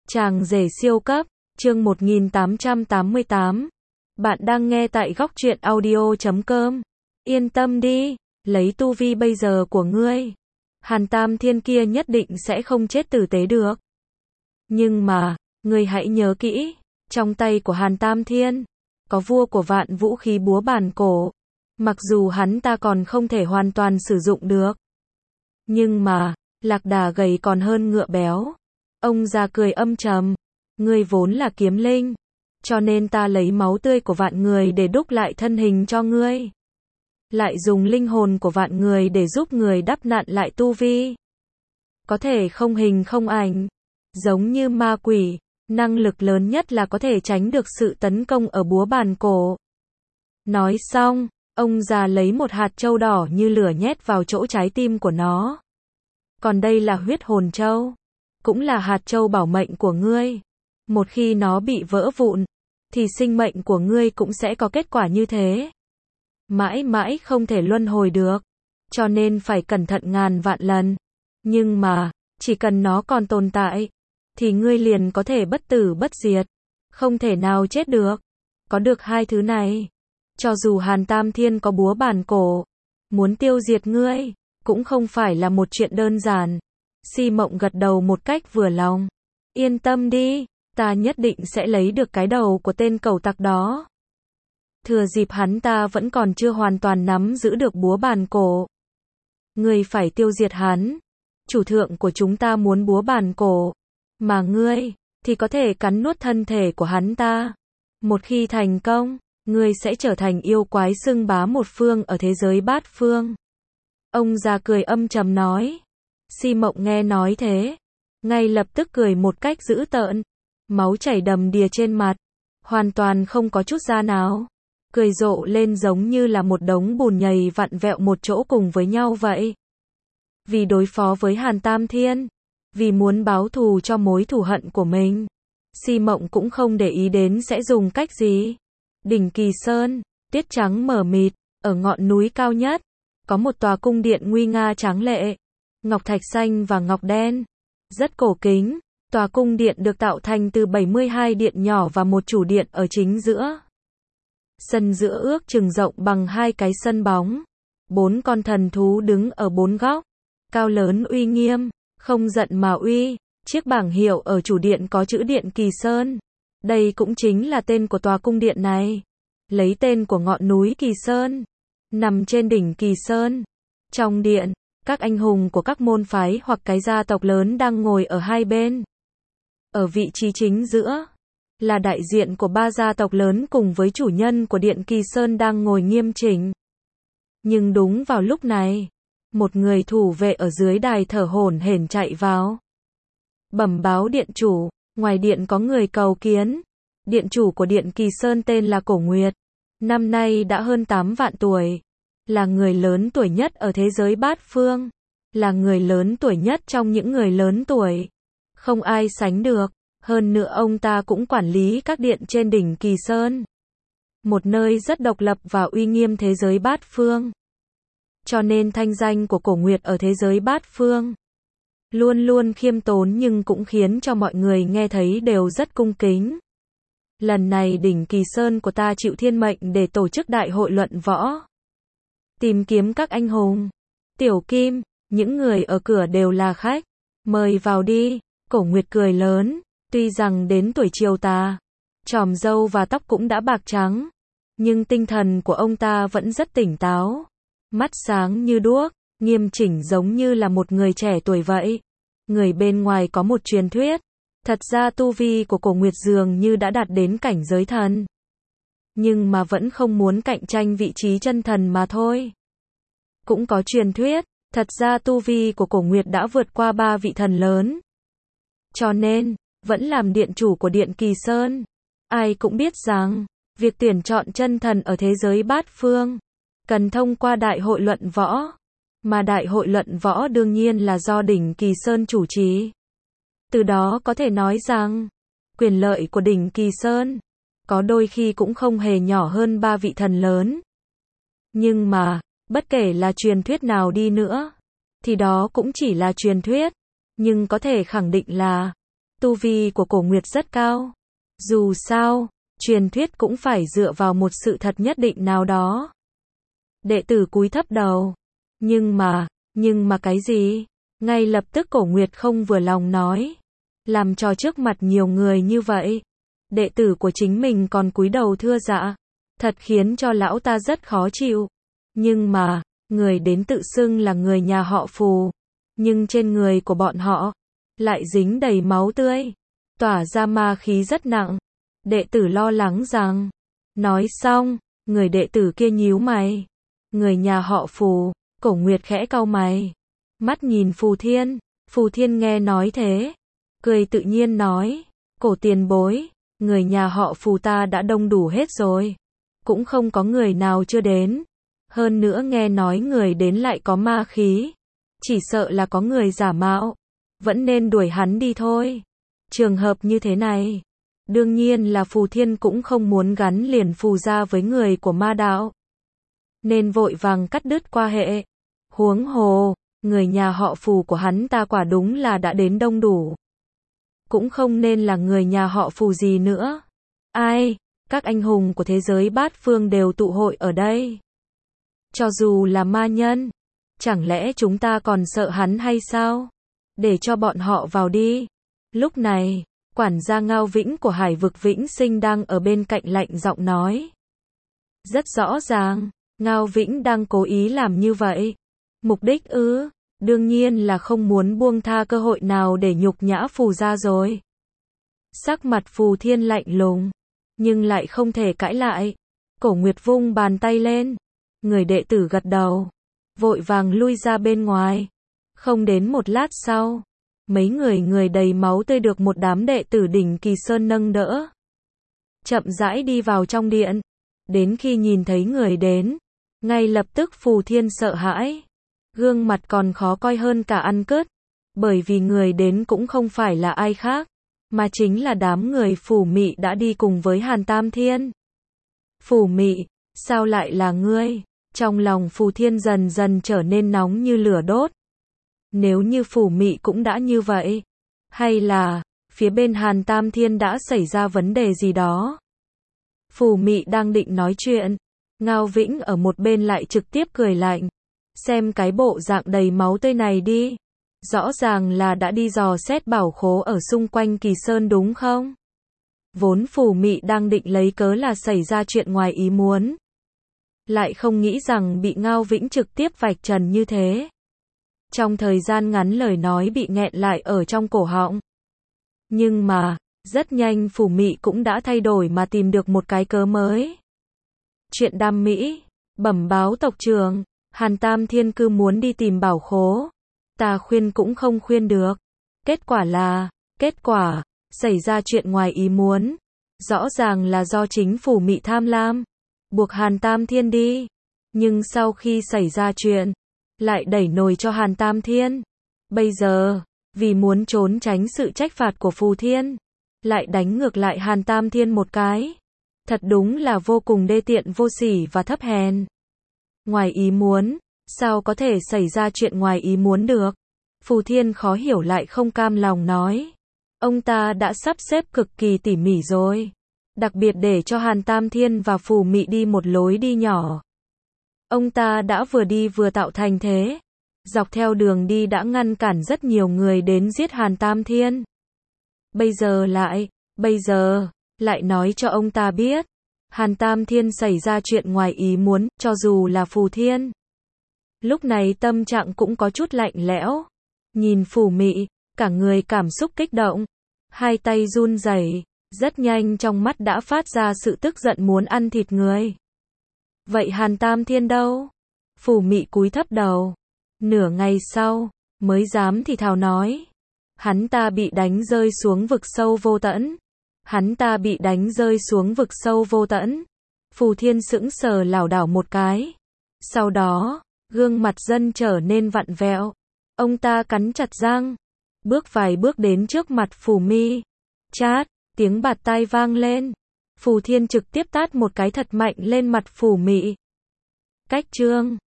Chàng rể siêu cấp, chương 1888. Bạn đang nghe tại góc truyện audio.com. Yên tâm đi, lấy tu vi bây giờ của ngươi, Hàn Tam Thiên kia nhất định sẽ không chết tử tế được. Nhưng mà, ngươi hãy nhớ kỹ, trong tay của Hàn Tam Thiên, có vua của vạn vũ khí búa bàn cổ. Mặc dù hắn ta còn không thể hoàn toàn sử dụng được. Nhưng mà, lạc đà gầy còn hơn ngựa béo. Ông già cười âm trầm. Ngươi vốn là kiếm linh, cho nên ta lấy máu tươi của vạn người để đúc lại thân hình cho ngươi. Lại dùng linh hồn của vạn người để giúp người đắp nặn lại tu vi. Có thể không hình không ảnh. Giống như ma quỷ, năng lực lớn nhất là có thể tránh được sự tấn công ở búa bàn cổ. Nói xong, ông già lấy một hạt châu đỏ như lửa nhét vào chỗ trái tim của nó. Còn đây là huyết hồn châu, cũng là hạt châu bảo mệnh của ngươi. Một khi nó bị vỡ vụn, thì sinh mệnh của ngươi cũng sẽ có kết quả như thế. Mãi mãi không thể luân hồi được, cho nên phải cẩn thận ngàn vạn lần. Nhưng mà, chỉ cần nó còn tồn tại, thì ngươi liền có thể bất tử bất diệt, không thể nào chết được. Có được hai thứ này, cho dù Hàn Tam Thiên có búa bàn cổ, muốn tiêu diệt ngươi, cũng không phải là một chuyện đơn giản. Si Mộng gật đầu một cách vừa lòng. Yên tâm đi, ta nhất định sẽ lấy được cái đầu của tên cẩu tặc đó. Thừa dịp hắn ta vẫn còn chưa hoàn toàn nắm giữ được búa bàn cổ, ngươi phải tiêu diệt hắn. Chủ thượng của chúng ta muốn búa bàn cổ, mà ngươi thì có thể cắn nuốt thân thể của hắn ta. Một khi thành công, ngươi sẽ trở thành yêu quái xưng bá một phương ở thế giới bát phương. Ông già cười âm trầm nói. Si Mộng nghe nói thế, ngay lập tức cười một cách dữ tợn, máu chảy đầm đìa trên mặt, hoàn toàn không có chút da nào. Cười rộ lên giống như là một đống bùn nhầy vặn vẹo một chỗ cùng với nhau vậy. Vì đối phó với Hàn Tam Thiên, vì muốn báo thù cho mối thù hận của mình, Si Mộng cũng không để ý đến sẽ dùng cách gì. Đỉnh Kỳ Sơn, tiết trắng mờ mịt, ở ngọn núi cao nhất, có một tòa cung điện nguy nga tráng lệ, ngọc thạch xanh và ngọc đen, rất cổ kính. Tòa cung điện được tạo thành từ 72 điện nhỏ và một chủ điện ở chính giữa. Sân giữa ước chừng rộng bằng hai cái sân bóng. 4 con thần thú đứng ở 4 góc, cao lớn uy nghiêm, không giận mà uy. Chiếc bảng hiệu ở chủ điện có chữ Điện Kỳ Sơn. Đây cũng chính là tên của tòa cung điện này, lấy tên của ngọn núi Kỳ Sơn, nằm trên đỉnh Kỳ Sơn. Trong điện, các anh hùng của các môn phái hoặc cái gia tộc lớn đang ngồi ở hai bên. Ở vị trí chính giữa, là đại diện của 3 gia tộc lớn cùng với chủ nhân của Điện Kỳ Sơn đang ngồi nghiêm chỉnh. Nhưng đúng vào lúc này, một người thủ vệ ở dưới đài thở hổn hển chạy vào. Bẩm báo điện chủ, ngoài điện có người cầu kiến. Điện chủ của Điện Kỳ Sơn tên là Cổ Nguyệt, năm nay đã hơn 8 vạn tuổi, là người lớn tuổi nhất ở thế giới bát phương, là người lớn tuổi nhất trong những người lớn tuổi, không ai sánh được. Hơn nữa ông ta cũng quản lý các điện trên đỉnh Kỳ Sơn, một nơi rất độc lập và uy nghiêm thế giới bát phương. Cho nên thanh danh của Cổ Nguyệt ở thế giới bát phương luôn luôn khiêm tốn, nhưng cũng khiến cho mọi người nghe thấy đều rất cung kính. Lần này đỉnh Kỳ Sơn của ta chịu thiên mệnh để tổ chức đại hội luận võ, tìm kiếm các anh hùng. Tiểu Kim, những người ở cửa đều là khách, mời vào đi. Cổ Nguyệt cười lớn, tuy rằng đến tuổi chiều tà, chòm râu và tóc cũng đã bạc trắng, nhưng tinh thần của ông ta vẫn rất tỉnh táo, mắt sáng như đuốc, nghiêm chỉnh giống như là một người trẻ tuổi vậy. Người bên ngoài có một truyền thuyết, thật ra tu vi của Cổ Nguyệt dường như đã đạt đến cảnh giới thần, nhưng mà vẫn không muốn cạnh tranh vị trí chân thần mà thôi. Cũng có truyền thuyết, thật ra tu vi của Cổ Nguyệt đã vượt qua 3 vị thần lớn, cho nên vẫn làm điện chủ của Điện Kỳ Sơn. Ai cũng biết rằng, việc tuyển chọn chân thần ở thế giới bát phương, cần thông qua đại hội luận võ. Mà đại hội luận võ đương nhiên là do đỉnh Kỳ Sơn chủ trì. Từ đó có thể nói rằng, quyền lợi của đỉnh Kỳ Sơn, có đôi khi cũng không hề nhỏ hơn 3 vị thần lớn. Nhưng mà, bất kể là truyền thuyết nào đi nữa, thì đó cũng chỉ là truyền thuyết. Nhưng có thể khẳng định là, Tu vi của Cổ Nguyệt rất cao. Dù sao, truyền thuyết cũng phải dựa vào một sự thật nhất định nào đó. Đệ tử cúi thấp đầu. Nhưng mà cái gì? Ngay lập tức Cổ Nguyệt không vừa lòng nói. Làm trò trước mặt nhiều người như vậy. Đệ tử của chính mình còn cúi đầu thưa dạ. Thật khiến cho lão ta rất khó chịu. Nhưng mà, người đến tự xưng là người nhà họ Phù. Nhưng trên người của bọn họ, lại dính đầy máu tươi. Tỏa ra ma khí rất nặng. Đệ tử lo lắng rằng. Nói xong, người đệ tử kia nhíu mày. Người nhà họ Phù, Cổ Nguyệt khẽ cau mày. Mắt nhìn Phù Thiên. Phù Thiên nghe nói thế. Cười tự nhiên nói. Cổ tiền bối, người nhà họ Phù ta đã đông đủ hết rồi. Cũng không có người nào chưa đến. Hơn nữa nghe nói người đến lại có ma khí. Chỉ sợ là có người giả mạo. Vẫn nên đuổi hắn đi thôi. Trường hợp như thế này. Đương nhiên là Phù Thiên cũng không muốn gắn liền Phù gia với người của ma đạo. Nên vội vàng cắt đứt qua hệ. Huống hồ, người nhà họ Phù của hắn ta quả đúng là đã đến đông đủ. Cũng không nên là người nhà họ Phù gì nữa. Ai, các anh hùng của thế giới bát phương đều tụ hội ở đây. Cho dù là ma nhân, chẳng lẽ chúng ta còn sợ hắn hay sao? Để cho bọn họ vào đi. Lúc này, quản gia Ngao Vĩnh của Hải vực Vĩnh Sinh đang ở bên cạnh lạnh giọng nói. Rất rõ ràng, Ngao Vĩnh đang cố ý làm như vậy. Mục đích đương nhiên là không muốn buông tha cơ hội nào để nhục nhã Phù gia rồi. Sắc mặt Phù Thiên lạnh lùng, nhưng lại không thể cãi lại. Cổ Nguyệt vung bàn tay lên. Người đệ tử gật đầu, vội vàng lui ra bên ngoài. Không đến một lát sau, mấy người đầy máu tươi được một đám đệ tử đỉnh Kỳ Sơn nâng đỡ. Chậm rãi đi vào trong điện. Đến khi nhìn thấy người đến, ngay lập tức Phù Thiên sợ hãi. Gương mặt còn khó coi hơn cả ăn cứt. Bởi vì người đến cũng không phải là ai khác, mà chính là đám người Phù Mị đã đi cùng với Hàn Tam Thiên. Phù Mị, sao lại là ngươi? Trong lòng Phù Thiên dần dần trở nên nóng như lửa đốt. Nếu như Phù Mị cũng đã như vậy, hay là phía bên Hàn Tam Thiên đã xảy ra vấn đề gì đó? Phù Mị đang định nói chuyện, Ngao Vĩnh ở một bên lại trực tiếp cười lạnh. Xem cái bộ dạng đầy máu tươi này đi. Rõ ràng là đã đi dò xét bảo khố ở xung quanh Kỳ Sơn đúng không? Vốn Phù Mị đang định lấy cớ là xảy ra chuyện ngoài ý muốn. Lại không nghĩ rằng bị Ngao Vĩnh trực tiếp vạch trần như thế. Trong thời gian ngắn lời nói bị nghẹn lại ở trong cổ họng. Nhưng mà, rất nhanh Phù Mị cũng đã thay đổi mà tìm được một cái cớ mới. Chuyện đam mỹ, bẩm báo tộc trưởng, Hàn Tam Thiên cứ muốn đi tìm bảo khố. Ta khuyên cũng không khuyên được. Kết quả, xảy ra chuyện ngoài ý muốn. Rõ ràng là do chính Phù Mị tham lam, buộc Hàn Tam Thiên đi. Nhưng sau khi xảy ra chuyện, lại đẩy nồi cho Hàn Tam Thiên. Bây giờ, vì muốn trốn tránh sự trách phạt của Phù Thiên, lại đánh ngược lại Hàn Tam Thiên một cái. Thật đúng là vô cùng đê tiện vô sỉ và thấp hèn. Ngoài ý muốn, sao có thể xảy ra chuyện ngoài ý muốn được? Phù Thiên khó hiểu lại không cam lòng nói. Ông ta đã sắp xếp cực kỳ tỉ mỉ rồi. Đặc biệt để cho Hàn Tam Thiên và Phù Mị đi một lối đi nhỏ. Ông ta đã vừa đi vừa tạo thành thế. Dọc theo đường đi đã ngăn cản rất nhiều người đến giết Hàn Tam Thiên. Bây giờ lại nói cho ông ta biết. Hàn Tam Thiên xảy ra chuyện ngoài ý muốn, cho dù là Phù Thiên. Lúc này tâm trạng cũng có chút lạnh lẽo. Nhìn Phù Mị, cả người cảm xúc kích động. Hai tay run rẩy, rất nhanh trong mắt đã phát ra sự tức giận muốn ăn thịt người. Vậy Hàn Tam Thiên đâu? Phù Mị cúi thấp đầu. Nửa ngày sau, mới dám thì thào nói. Hắn ta bị đánh rơi xuống vực sâu vô tận. Phù Thiên sững sờ lảo đảo một cái. Sau đó, gương mặt dần trở nên vặn vẹo. Ông ta cắn chặt răng, bước vài bước đến trước mặt Phù Mị. Chát, tiếng bạt tai vang lên. Phù Thiên trực tiếp tát một cái thật mạnh lên mặt Phù Mị. Cách chương